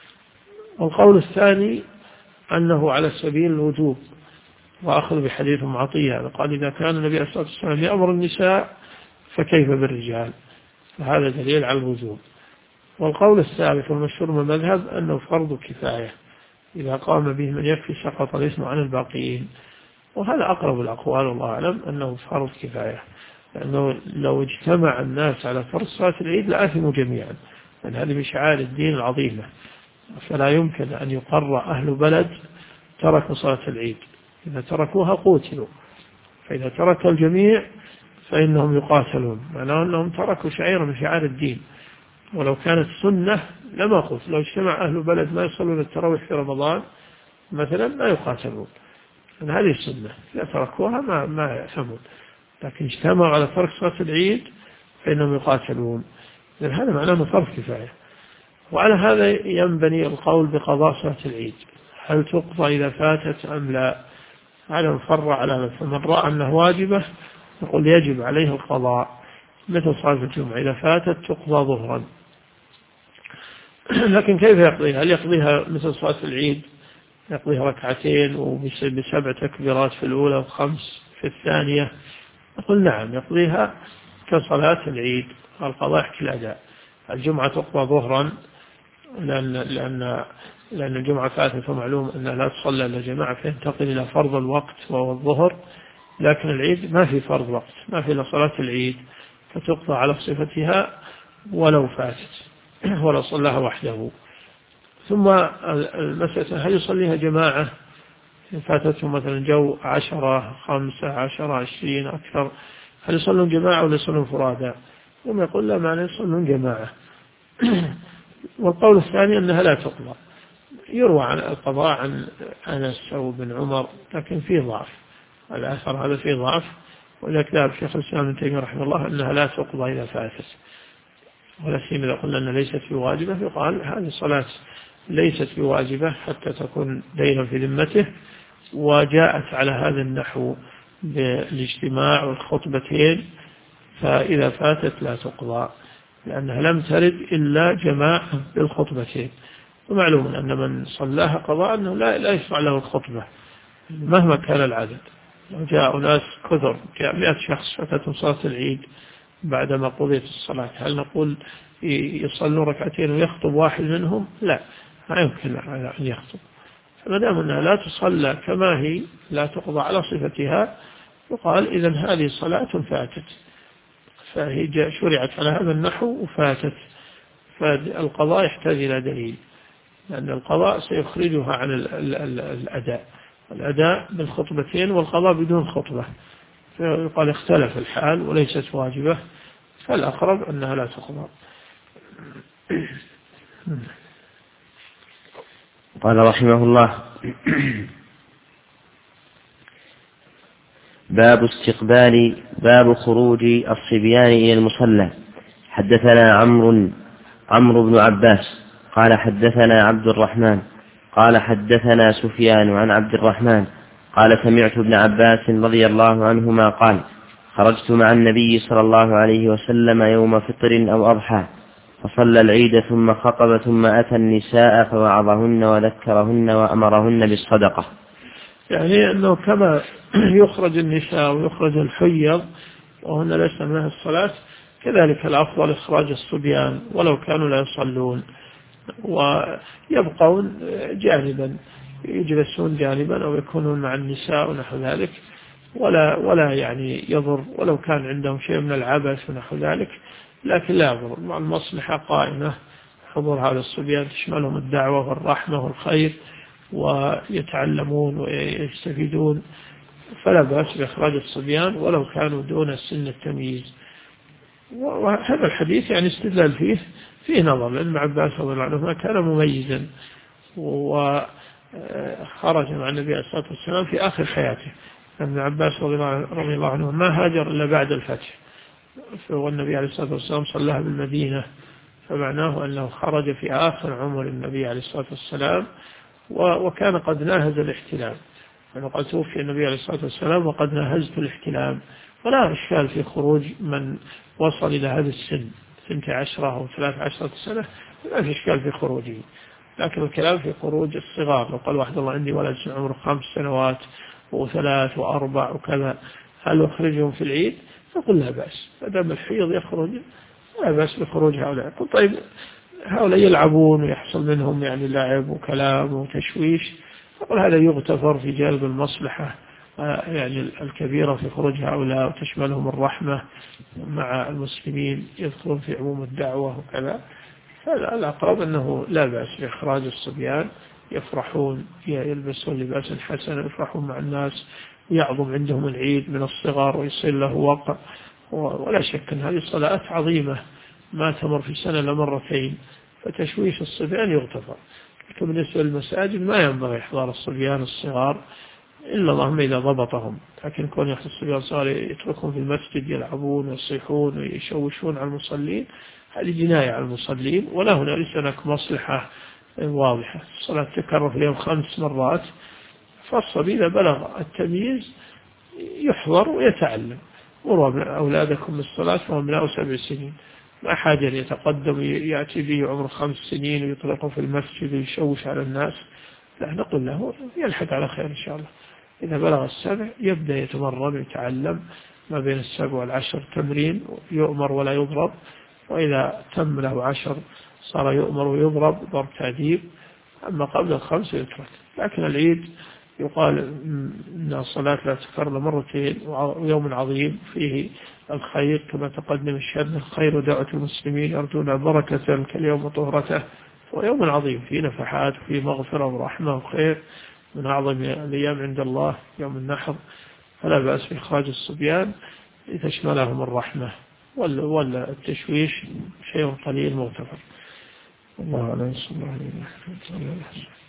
والقول الثاني أنه على سبيل الوجوب، وأخذ بحديث عطية قال إذا كان النبي عليه الصلاة والسلام يأمر النساء فكيف بالرجال، فهذا دليل على الوجوب. والقول الثالث والمشهور من المذهب أنه فرض كفاية، إذا قام به من يكفي سقط الإثم عن الباقيين. وهذا أقرب الأقوال والله أعلم أنه فرض كفاية، لأنه لو اجتمع الناس على فرض صلاة العيد لآثموا جميعا، لأن هذه من شعائر الدين العظيمة. فلا يمكن أن يقر أهل بلد تركوا صلاة العيد، إذا تركوها قوتلوا، فإذا ترك الجميع فإنهم يقاتلون، معناه أنهم تركوا شعيرة من شعائر الدين. ولو كانت سنة لما قلت، لو اجتمع أهل بلد ما يصلون التراويح في رمضان مثلا ما يقاتلون، لأن هذه السنة، إذا تركوها ما يأثمون. لكن اجتمعوا على ترك صلاة العيد فإنهم يقاتلون، لأن هذا معناه أنه فرض كفاية. وعلى هذا ينبني القول بقضاء صلاة العيد، هل تقضى إذا فاتت أم لا؟ على مفر على هذا، فمن رأى أنه واجبة يقول يجب عليه القضاء، مثل صلاة الجمعة إذا فاتت تقضى ظهرا. لكن كيف يقضيها؟ هل يقضيها مثل صلاة العيد يقضيها ركعتين وب7 تكبيرات في الأولى و5 في الثانية؟ نقول نعم، يقضيها كصلاة العيد، القضاء يحكي الأداء. الجمعة تقضى ظهرا لأن الجمعة فاتت ومعلوم أنها لا تصلى إلا جماعة، فينتقل إلى فرض الوقت وهو الظهر. لكن العيد ما في فرض وقت، ما في إلا صلاة العيد، فتقضى على صفتها ولو فاتت ولا صلاها وحده. ثم المسألة هل يصليها جماعة إن فاتتهم مثلا جو 10 5 10 20 أكثر، هل يصلون جماعة ولا يصلون فرادا؟ ثم يقول لا معنى يصلون جماعة. والقول الثاني أنها لا تقضى. يروى عن القضاء عن أنس أو بن عمر، لكن فيه ضعف، الأثر هذا فيه ضعف. ولذلك ذهب شيخ الإسلام ابن تيمية رحمه الله أنها لا تقضى إذا فاتت، ولا سيما إذا قلنا أنها ليست بواجبة، فقال هذه الصلاة ليست بواجبة حتى تكون دينا في ذمته، وجاءت على هذا النحو بالاجتماع والخطبتين، فإذا فاتت لا تقضى، لأنها لم ترد إلا جماعة بالخطبتين. ومعلوم أن من صلاها قضاء أنه لا يشفع له الخطبة مهما كان العدد. لو جاء ناس كثر، جاء 100 شخص فاتتهم صلاة العيد بعدما قضيت الصلاة، هل نقول يصلون ركعتين ويخطب واحد منهم؟ لا، ما يمكن أن يخطب. فما دام أنها لا تصلى كما هي، لا تقضى على صفتها، وقال إذن هذه صلاة فاتت، فهي شرعت على هذا النحو وفاتت. فالقضاء يحتاج إلى دليل، لأن القضاء سيخرجها عن الأداء بالخطبتين، والقضاء بدون خطبة، فيقال اختلف الحال وليست واجبة، فالأقرب أنها لا تقضى. قال رحمه الله: باب خروج الصبيان إلى المصلى. حدثنا عمرو بن عباس قال حدثنا عبد الرحمن قال حدثنا سفيان عن عبد الرحمن قال سمعت ابن عباس رضي الله عنهما قال: خرجت مع النبي صلى الله عليه وسلم يوم فطر أو أضحى، فصلى العيد ثم خطب ثم أتى النساء فوعظهن وذكرهن وأمرهن بالصدقة. يعني أنه كما يخرج النساء ويخرج الحيض وهن ليس منها الصلاة، كذلك الأفضل إخراج الصبيان ولو كانوا لا يصلون، ويبقون جانبا، يجلسون جانبا أو يكونون مع النساء ونحو ذلك، ولا يعني يضر ولو كان عندهم شيء من العبث ونحو ذلك، لكن لا يضر، مع المصلحة قائمة حضور هذا الصبيان تشملهم الدعوة والرحمة والخير ويتعلمون ويستفيدون، فلا بأس بإخراج الصبيان ولو كانوا دون سن التمييز. وهذا الحديث يعني استدلال فيه نظر، لأن ابن عباس رضي الله عنهما كان مميزا وخرج مع النبي عليه الصلاة والسلام في آخر حياته. ابن عباس رضي الله عنه ما هاجر إلا بعد الفتح، والنبي عليه الصلاة والسلام صلىها بالمدينة، فمعناه أنه خرج في آخر عمر النبي عليه الصلاة والسلام، وكان قد ناهز الاحتلام، يعني قد توفي النبي عليه الصلاة والسلام وقد ناهزت الاحتلام، ولا إشكال في خروج من وصل إلى هذا السن 12 أو 13 سنة، لا في إشكال في خروجه، لكن الكلام في خروج الصغار. لو قال واحد الله عندي ولد عمره 5 سنوات و3 و4 وكذا، هل أخرجهم في العيد؟ فقل لا بأس، فدام الحيض يخرج لا بأس بخروج هؤلاء. قل طيب هؤلاء يلعبون ويحصل منهم يعني لعب وكلام وتشويش، فقل هذا يغتفر في جانب المصلحة يعني الكبيرة في خروج هؤلاء، وتشملهم الرحمة مع المسلمين، يدخلون في عموم الدعوة وكذا. فالأقرب أنه لا بأس بإخراج الصبيان، يفرحون يلبسون لباسا حسنا، يفرحون مع الناس، ويعظم عندهم العيد من الصغار ويصير له وقع. ولا شك أن هذه الصلاة عظيمة ما تمر في سنة لمرتين، فتشويش الصبيان يغتفر. لكن بالنسبة للمساجد ما ينبغي إحضار الصبيان الصغار إلا اللهم إذا ضبطهم، لكن كون يحصل الصبيان الصغار يتركهم في المسجد يلعبون ويصيحون ويشوشون على المصلين، هذه جناية على المصلين، ولا هنا ليس هناك مصلحة واضحة. الصلاة تكرر في اليوم 5 مرات، فالصبي إذا بلغ التمييز يحضر ويتعلم. مروا أولادكم بالصلاة وهم لا 7 سنين، ما حاجة يتقدم يأتي به عمر 5 سنين ويطلقه في المسجد ويشوش على الناس، لا، نقول له يلحق على خير إن شاء الله. إذا بلغ 7 يبدأ يتمرن ويتعلم، ما بين 7 و10 تمرين، يؤمر ولا يضرب، وإذا تم له 10 صار يؤمر ويضرب ضرب تأديب، أما قبل 5 يترك. لكن العيد يقال إن الصلاة لا تكرر مرتين، ويوم عظيم فيه الخير كما تقدم الشهادة، الخير ودعوة المسلمين يرجون بركة كاليوم وطهرته، ويوم عظيم فيه نفحات وفيه مغفرة ورحمة وخير، من أعظم الأيام عند الله يوم النحر، فلا بأس بإخراج الصبيان لتشملهم الرحمة، ولا التشويش شيء قليل مغتفر. الله عليه الصلاة والسلام.